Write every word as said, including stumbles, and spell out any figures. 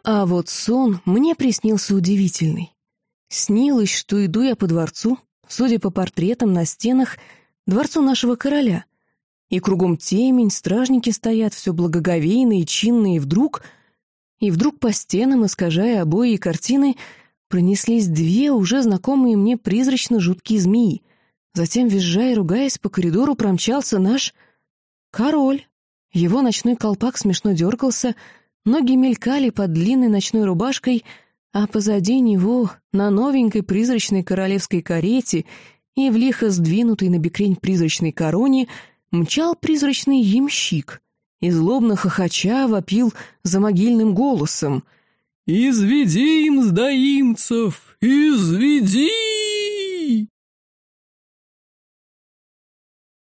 А вот сон мне приснился удивительный. Снилось, что иду я по дворцу, судя по портретам на стенах, дворцу нашего короля. И кругом темень, стражники стоят, все благоговейные и чинные, и вдруг... И вдруг по стенам, искажая обои и картины, пронеслись две уже знакомые мне призрачно жуткие змеи. Затем, визжая и ругаясь, по коридору промчался наш король. Его ночной колпак смешно дергался, ноги мелькали под длинной ночной рубашкой, а позади него, на новенькой призрачной королевской карете и в лихо сдвинутой на бекрень призрачной короне, мчал призрачный ямщик и, злобно хохоча, вопил за могильным голосом: «Изведи им, сдаимцев, изведи!»